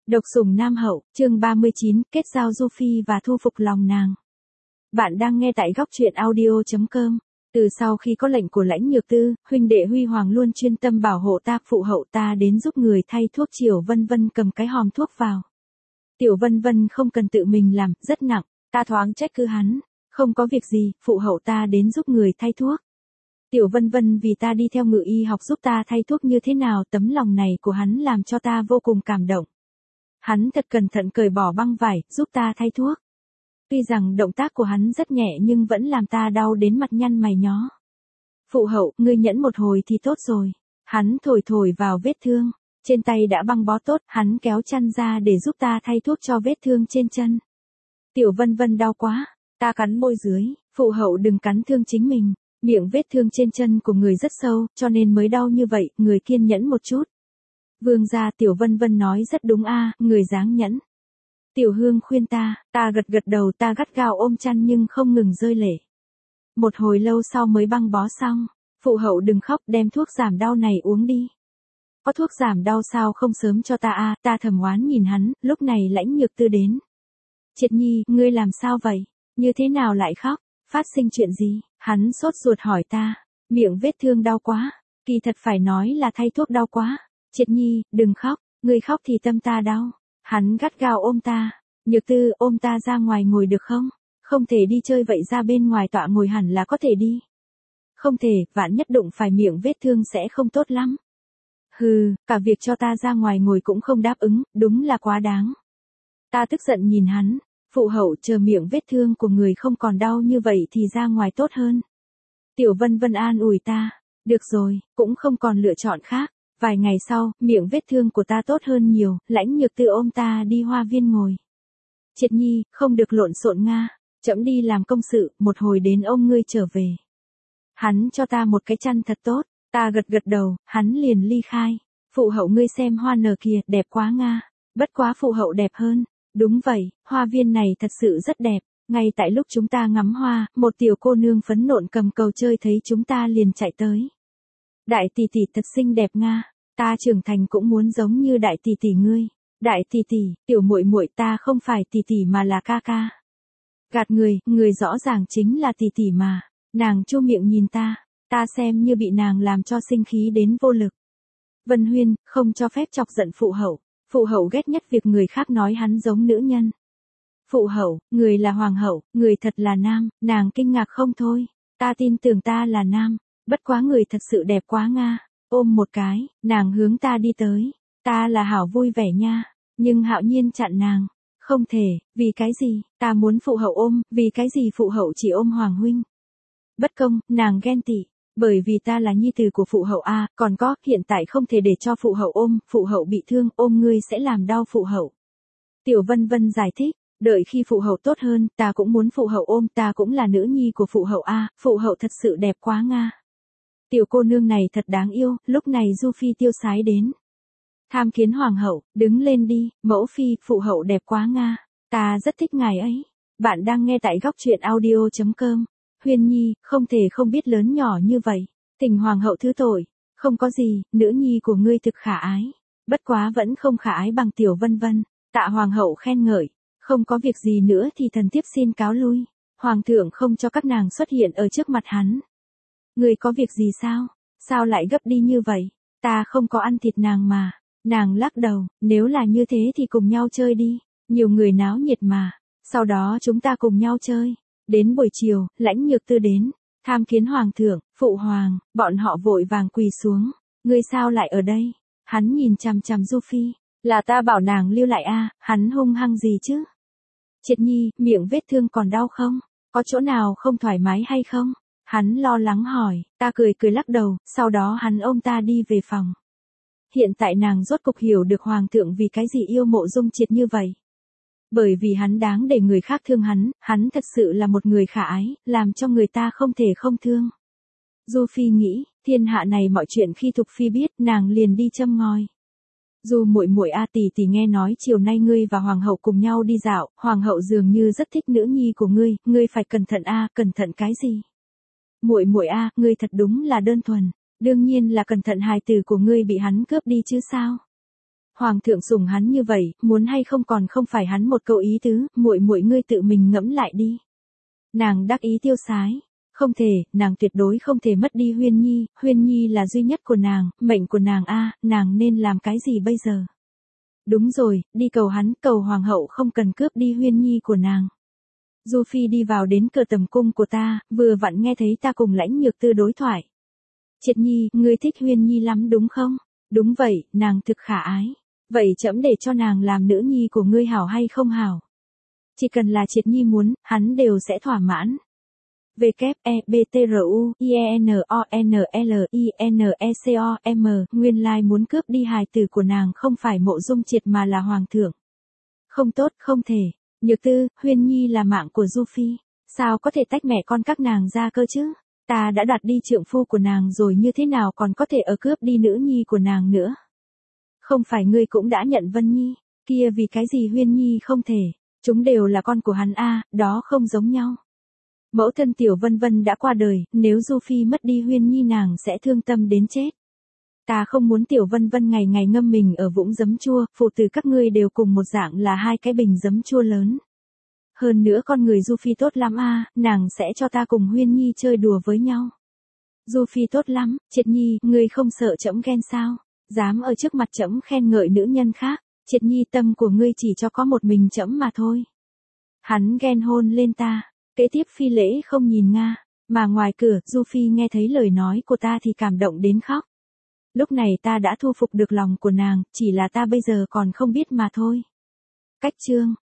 Độc sủng Nam Hậu, chương 39, kết giao Du Phi và thu phục lòng nàng. Bạn đang nghe tại góc truyện audio.com. Từ sau khi có lệnh của Lãnh Nhược Tư, huynh đệ Huy Hoàng luôn chuyên tâm bảo hộ ta, phụ hậu ta đến giúp người thay thuốc. Triều Vân Vân cầm cái hòm thuốc vào. Tiểu Vân Vân không cần tự mình làm, rất nặng, ta thoáng trách cứ hắn. Không có việc gì, phụ hậu ta đến giúp người thay thuốc. Tiểu Vân Vân vì ta đi theo ngự y học giúp ta thay thuốc như thế nào, tấm lòng này của hắn làm cho ta vô cùng cảm động. Hắn thật cẩn thận cởi bỏ băng vải, giúp ta thay thuốc. Tuy rằng động tác của hắn rất nhẹ nhưng vẫn làm ta đau đến mặt nhăn mày nhó. Phụ hậu, ngươi nhẫn một hồi thì tốt rồi. Hắn thổi thổi vào vết thương. Trên tay đã băng bó tốt, hắn kéo chăn ra để giúp ta thay thuốc cho vết thương trên chân. Tiểu Vân Vân đau quá. Ta cắn môi dưới, phụ hậu đừng cắn thương chính mình. Miệng vết thương trên chân của người rất sâu, cho nên mới đau như vậy, người kiên nhẫn một chút. Vương gia. Tiểu Vân Vân nói rất đúng a, người dáng nhẫn. Tiểu Hương khuyên ta gật gật đầu, ta gắt gao ôm chăn nhưng không ngừng rơi lệ. Một hồi lâu sau mới băng bó xong, phụ hậu đừng khóc, đem thuốc giảm đau này uống đi. Có thuốc giảm đau sao không sớm cho ta a, ta thầm oán nhìn hắn, lúc này Lãnh Nhược Tư đến. Triệt Nhi, ngươi làm sao vậy, như thế nào lại khóc, phát sinh chuyện gì, hắn sốt ruột hỏi ta, miệng vết thương đau quá, kỳ thật phải nói là thay thuốc đau quá. Triệt Nhi, đừng khóc, ngươi khóc thì tâm ta đau. Hắn gắt gao ôm ta. Nhược Tư, ôm ta ra ngoài ngồi được không? Không thể đi chơi vậy, ra bên ngoài tọa ngồi hẳn là có thể đi. Không thể, vạn nhất đụng phải miệng vết thương sẽ không tốt lắm. Hừ, cả việc cho ta ra ngoài ngồi cũng không đáp ứng, đúng là quá đáng. Ta tức giận nhìn hắn, phụ hậu, chờ miệng vết thương của người không còn đau như vậy thì ra ngoài tốt hơn. Tiểu Vân Vân an ủi ta, được rồi, cũng không còn lựa chọn khác. Vài ngày sau, miệng vết thương của ta tốt hơn nhiều, Lãnh Nhược Tư ôm ta đi hoa viên ngồi. Triệt Nhi, không được lộn xộn nga, trẫm đi làm công sự, một hồi đến ông ngươi trở về. Hắn cho ta một cái chăn thật tốt, ta gật gật đầu, hắn liền ly khai. Phụ hậu ngươi xem hoa nở kìa, đẹp quá nga. Bất quá phụ hậu đẹp hơn. Đúng vậy, hoa viên này thật sự rất đẹp. Ngay tại lúc chúng ta ngắm hoa, một tiểu cô nương phấn nộn cầm cầu chơi thấy chúng ta liền chạy tới. Đại tỷ tỷ thật xinh đẹp nga, ta trưởng thành cũng muốn giống như đại tỷ tỷ ngươi. Đại tỷ tỷ, tiểu muội muội, ta không phải tỷ tỷ mà là ca ca. Gạt người, người rõ ràng chính là tỷ tỷ mà. Nàng chu miệng nhìn ta xem như bị nàng làm cho sinh khí đến vô lực. Vân Huyên, không cho phép chọc giận phụ hậu ghét nhất việc người khác nói hắn giống nữ nhân. Phụ hậu, người là hoàng hậu, người thật là nam, nàng kinh ngạc không thôi, ta tin tưởng ta là nam. Bất quá người thật sự đẹp quá nga. Ôm một cái, nàng hướng ta đi tới. Ta là hảo vui vẻ nha. Nhưng Hạo Nhiên chặn nàng. Không thể, vì cái gì, ta muốn phụ hậu ôm, vì cái gì phụ hậu chỉ ôm Hoàng huynh. Bất công, nàng ghen tị. Bởi vì ta là nhi tử của phụ hậu a, còn có, hiện tại không thể để cho phụ hậu ôm, phụ hậu bị thương, ôm ngươi sẽ làm đau phụ hậu. Tiểu Vân Vân giải thích. Đợi khi phụ hậu tốt hơn, ta cũng muốn phụ hậu ôm, ta cũng là nữ nhi của phụ hậu a, phụ hậu thật sự đẹp quá nga. Tiểu cô nương này thật đáng yêu, lúc này Du Phi tiêu sái đến. Tham kiến hoàng hậu, đứng lên đi, mẫu phi, phụ hậu đẹp quá nga, ta rất thích ngài ấy. Bạn đang nghe tại góc truyện audio.com. Huyên Nhi, không thể không biết lớn nhỏ như vậy. Thỉnh hoàng hậu thứ tội, không có gì, nữ nhi của ngươi thực khả ái. Bất quá vẫn không khả ái bằng Tiểu Vân Vân. Tạ hoàng hậu khen ngợi, không có việc gì nữa thì thần tiếp xin cáo lui. Hoàng thượng không cho các nàng xuất hiện ở trước mặt hắn. Người có việc gì sao? Sao lại gấp đi như vậy? Ta không có ăn thịt nàng mà. Nàng lắc đầu, nếu là như thế thì cùng nhau chơi đi. Nhiều người náo nhiệt mà. Sau đó chúng ta cùng nhau chơi. Đến buổi chiều, Lãnh Nhược Tư đến. Tham kiến hoàng thượng, phụ hoàng, bọn họ vội vàng quỳ xuống. Ngươi sao lại ở đây? Hắn nhìn chằm chằm Du Phi. Là ta bảo nàng lưu lại a, hắn hung hăng gì chứ? Triệt Nhi, miệng vết thương còn đau không? Có chỗ nào không thoải mái hay không? Hắn lo lắng hỏi, ta cười lắc đầu, sau đó hắn ôm ta đi về phòng. Hiện tại nàng rốt cục hiểu được hoàng thượng vì cái gì yêu Mộ Dung Triệt như vậy. Bởi vì hắn đáng để người khác thương hắn thật sự là một người khả ái, làm cho người ta không thể không thương. Du Phi nghĩ, thiên hạ này mọi chuyện khi Thục Phi biết, nàng liền đi châm ngòi. Du muội muội a, tỷ tỷ nghe nói chiều nay ngươi và hoàng hậu cùng nhau đi dạo, hoàng hậu dường như rất thích nữ nhi của ngươi phải cẩn thận a, cẩn thận cái gì? Muội muội a, ngươi thật đúng là đơn thuần, đương nhiên là cẩn thận hài tử của ngươi bị hắn cướp đi chứ sao? Hoàng thượng sủng hắn như vậy, muốn hay không còn không phải hắn một câu ý tứ, muội muội ngươi tự mình ngẫm lại đi. Nàng đắc ý tiêu sái. Không thể, nàng tuyệt đối không thể mất đi Huyên Nhi là duy nhất của nàng, mệnh của nàng a, nàng nên làm cái gì bây giờ? Đúng rồi, đi cầu hắn, cầu hoàng hậu không cần cướp đi Huyên Nhi của nàng. Du Phi đi vào đến cửa tầm cung của ta, vừa vặn nghe thấy ta cùng Lãnh Nhược Tư đối thoại. Triệt Nhi, ngươi thích Huyên Nhi lắm đúng không? Đúng vậy, nàng thực khả ái. Vậy trẫm để cho nàng làm nữ nhi của ngươi hảo hay không hảo? Chỉ cần là Triệt Nhi muốn, hắn đều sẽ thỏa mãn. WEBTRUIENONLINECOM, nguyên lai muốn cướp đi hài tử của nàng không phải Mộ Dung Triệt mà là hoàng thượng. Không tốt, không thể. Nhược Tư, Huyên Nhi là mạng của Du Phi, sao có thể tách mẹ con các nàng ra cơ chứ? Ta đã đoạt đi trượng phu của nàng rồi như thế nào còn có thể ở cướp đi nữ nhi của nàng nữa? Không phải ngươi cũng đã nhận Vân Nhi, kia vì cái gì Huyên Nhi không thể? Chúng đều là con của hắn a, đó không giống nhau. Mẫu thân Tiểu Vân Vân đã qua đời, nếu Du Phi mất đi Huyên Nhi nàng sẽ thương tâm đến chết. Ta không muốn Tiểu Vân Vân ngày ngày ngâm mình ở vũng giấm chua, phụ tử các ngươi đều cùng một dạng là hai cái bình giấm chua lớn. Hơn nữa con người Du Phi tốt lắm a, nàng sẽ cho ta cùng Huyên Nhi chơi đùa với nhau. Du Phi tốt lắm, Triệt Nhi, ngươi không sợ trẫm ghen sao? Dám ở trước mặt trẫm khen ngợi nữ nhân khác, Triệt Nhi tâm của ngươi chỉ cho có một mình trẫm mà thôi. Hắn ghen hôn lên ta. Kế tiếp phi lễ không nhìn Nga, mà ngoài cửa, Du Phi nghe thấy lời nói của ta thì cảm động đến khóc. Lúc này ta đã thu phục được lòng của nàng, chỉ là ta bây giờ còn không biết mà thôi. Cách chương